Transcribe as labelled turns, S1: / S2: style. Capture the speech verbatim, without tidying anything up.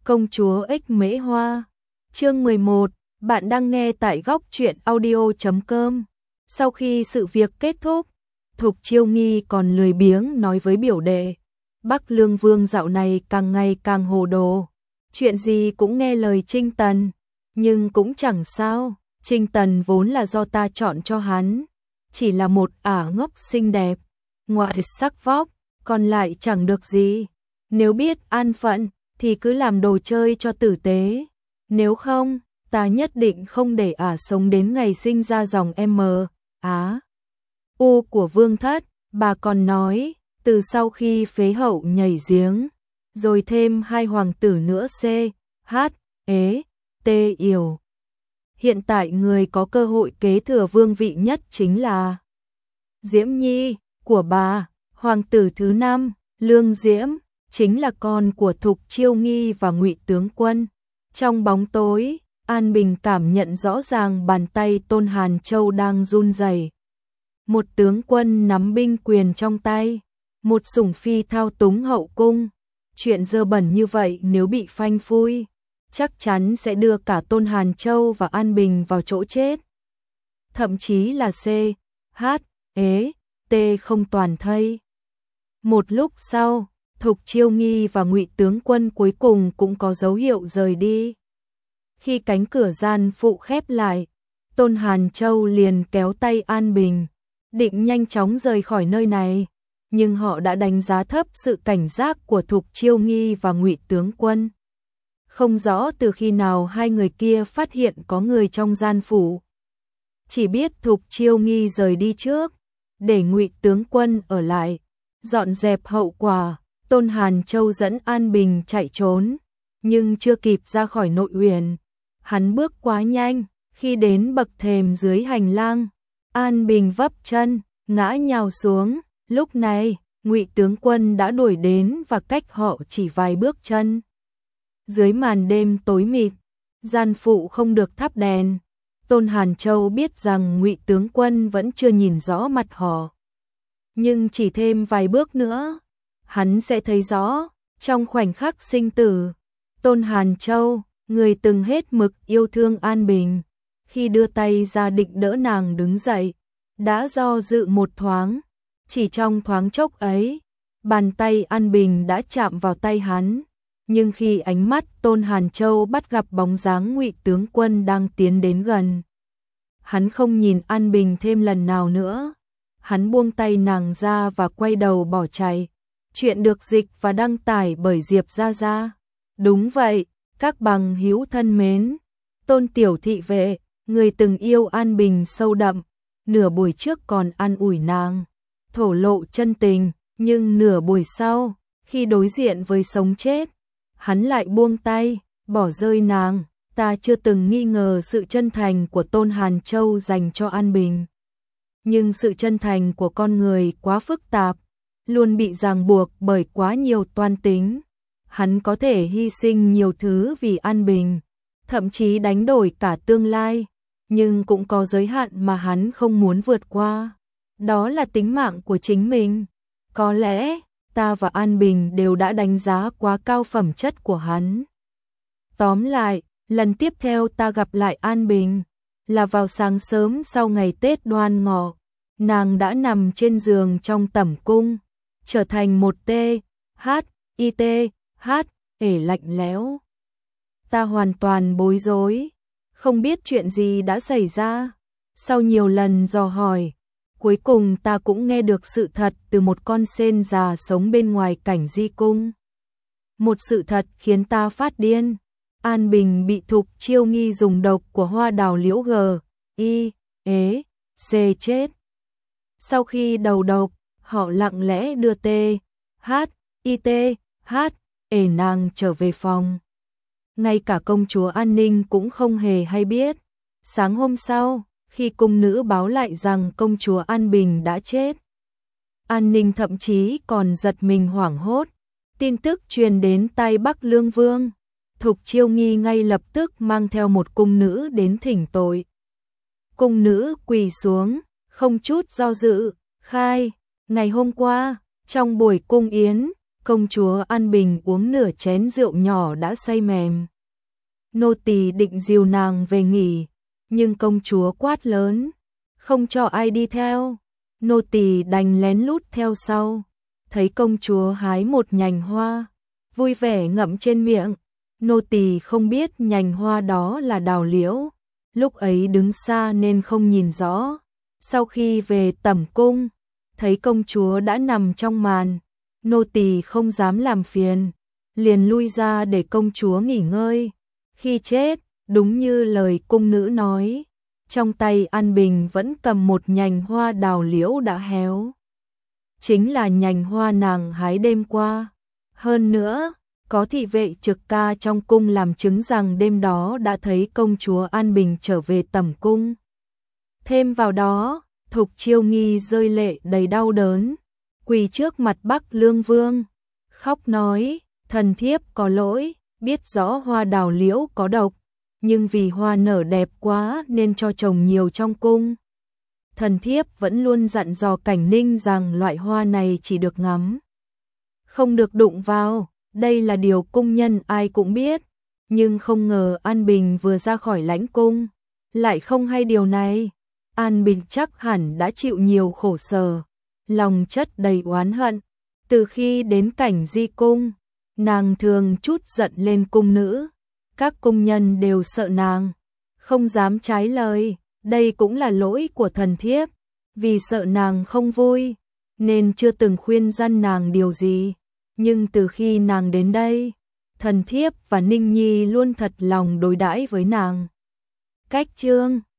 S1: Công chúa ích mễ hoa. Chương mười một, bạn đang nghe tại góc truyện audio chấm com. Sau khi sự việc kết thúc, Thục Chiêu Nghi còn lười biếng nói với biểu đệ, Bắc Lương Vương dạo này càng ngày càng hồ đồ, chuyện gì cũng nghe lời Trinh Tần, nhưng cũng chẳng sao, Trinh Tần vốn là do ta chọn cho hắn, chỉ là một ả ngốc xinh đẹp, ngoại sắc vóc, còn lại chẳng được gì, nếu biết an phận thì cứ làm đồ chơi cho tử tế, nếu không, ta nhất định không để ả sống đến ngày sinh ra dòng M, Á, U của Vương Thất. Bà còn nói, từ sau khi phế hậu nhảy giếng, rồi thêm hai hoàng tử nữa C, H, Ế, T Yểu. Hiện tại người có cơ hội kế thừa vương vị nhất chính là Diễm Nhi của bà, hoàng tử thứ năm, Lương Diễm, chính là con của Thục Chiêu Nghi và Ngụy tướng quân. Trong bóng tối, An Bình cảm nhận rõ ràng bàn tay Tôn Hàn Châu đang run rẩy. Một tướng quân nắm binh quyền trong tay, một sủng phi thao túng hậu cung, chuyện dơ bẩn như vậy nếu bị phanh phui, chắc chắn sẽ đưa cả Tôn Hàn Châu và An Bình vào chỗ chết. Thậm chí là C, H, Ế, T không toàn thây. Một lúc sau, Thục Chiêu Nghi và Ngụy tướng quân cuối cùng cũng có dấu hiệu rời đi. Khi cánh cửa gian phụ khép lại, Tôn Hàn Châu liền kéo tay An Bình, định nhanh chóng rời khỏi nơi này, nhưng họ đã đánh giá thấp sự cảnh giác của Thục Chiêu Nghi và Ngụy tướng quân. Không rõ từ khi nào hai người kia phát hiện có người trong gian phủ. Chỉ biết Thục Chiêu Nghi rời đi trước, để Ngụy tướng quân ở lại, dọn dẹp hậu quả. Tôn Hàn Châu dẫn An Bình chạy trốn, nhưng chưa kịp ra khỏi nội uyển, hắn bước quá nhanh, khi đến bậc thềm dưới hành lang, An Bình vấp chân, ngã nhào xuống. Lúc này, Ngụy tướng quân đã đuổi đến và cách họ chỉ vài bước chân. Dưới màn đêm tối mịt, gian phụ không được thắp đèn. Tôn Hàn Châu biết rằng Ngụy tướng quân vẫn chưa nhìn rõ mặt họ, nhưng chỉ thêm vài bước nữa, hắn sẽ thấy rõ. Trong khoảnh khắc sinh tử, Tôn Hàn Châu, người từng hết mực yêu thương An Bình, khi đưa tay ra định đỡ nàng đứng dậy, đã do dự một thoáng. Chỉ trong thoáng chốc ấy, bàn tay An Bình đã chạm vào tay hắn, nhưng khi ánh mắt Tôn Hàn Châu bắt gặp bóng dáng Ngụy tướng quân đang tiến đến gần, hắn không nhìn An Bình thêm lần nào nữa. Hắn buông tay nàng ra và quay đầu bỏ chạy. Chuyện được dịch và đăng tải bởi Diệp Gia Gia. Đúng vậy, các bằng hữu thân mến, Tôn tiểu thị vệ, người từng yêu An Bình sâu đậm, nửa buổi trước còn an ủi nàng, thổ lộ chân tình, nhưng nửa buổi sau, khi đối diện với sống chết, hắn lại buông tay, bỏ rơi nàng. Ta chưa từng nghi ngờ sự chân thành của Tôn Hàn Châu dành cho An Bình. Nhưng sự chân thành của con người quá phức tạp, luôn bị ràng buộc bởi quá nhiều toan tính. Hắn có thể hy sinh nhiều thứ vì An Bình, thậm chí đánh đổi cả tương lai, nhưng cũng có giới hạn mà hắn không muốn vượt qua. Đó là tính mạng của chính mình. Có lẽ, ta và An Bình đều đã đánh giá quá cao phẩm chất của hắn. Tóm lại, lần tiếp theo ta gặp lại An Bình là vào sáng sớm sau ngày Tết Đoan Ngọ. Nàng đã nằm trên giường trong tẩm cung, trở thành một T, H, I T, H, ể lạnh lẽo. Ta hoàn toàn bối rối, không biết chuyện gì đã xảy ra. Sau nhiều lần dò hỏi, cuối cùng ta cũng nghe được sự thật từ một con sên già sống bên ngoài cảnh di cung. Một sự thật khiến ta phát điên. An Bình bị Thục Chiêu Nghi dùng độc của hoa đào liễu G, I, Ế, C chết. Sau khi đầu độc, họ lặng lẽ đưa T, H, I T, H, ể nàng trở về phòng. Ngay cả công chúa An Ninh cũng không hề hay biết. Sáng hôm sau, khi cung nữ báo lại rằng công chúa An Bình đã chết, An Ninh thậm chí còn giật mình hoảng hốt. Tin tức truyền đến tai Bắc Lương Vương, Thục Chiêu Nghi ngay lập tức mang theo một cung nữ đến thỉnh tội. Cung nữ quỳ xuống, không chút do dự, khai, ngày hôm qua, trong buổi cung yến, Công chúa An Bình uống nửa chén rượu nhỏ đã say mềm. Nô tỳ định dìu nàng về nghỉ, nhưng công chúa quát lớn, không cho ai đi theo. Nô tỳ đành lén lút theo sau, thấy công chúa hái một nhành hoa, vui vẻ ngậm trên miệng. Nô tỳ không biết nhành hoa đó là đào liễu, lúc ấy đứng xa nên không nhìn rõ. Sau khi về tẩm cung, thấy công chúa đã nằm trong màn, nô tỳ không dám làm phiền, liền lui ra để công chúa nghỉ ngơi. Khi chết, đúng như lời cung nữ nói, trong tay An Bình vẫn cầm một nhành hoa đào liễu đã héo. Chính là nhành hoa nàng hái đêm qua. Hơn nữa, có thị vệ trực ca trong cung làm chứng rằng đêm đó đã thấy công chúa An Bình trở về tẩm cung. Thêm vào đó, Thục Chiêu Nghi rơi lệ đầy đau đớn, quỳ trước mặt Bắc Lương Vương, khóc nói, thần thiếp có lỗi, biết rõ hoa đào liễu có độc, nhưng vì hoa nở đẹp quá nên cho trồng nhiều trong cung. Thần thiếp vẫn luôn dặn dò Cảnh Ninh rằng loại hoa này chỉ được ngắm, không được đụng vào, đây là điều cung nhân ai cũng biết, nhưng không ngờ An Bình vừa ra khỏi lãnh cung, lại không hay điều này. An Bình chắc hẳn đã chịu nhiều khổ sở, lòng chất đầy oán hận. Từ khi đến Cảnh Di cung, nàng thường trút giận lên cung nữ, các cung nhân đều sợ nàng, không dám trái lời. Đây cũng là lỗi của thần thiếp, vì sợ nàng không vui, nên chưa từng khuyên răn nàng điều gì. Nhưng từ khi nàng đến đây, thần thiếp và Ninh Nhi luôn thật lòng đối đãi với nàng. Cách chương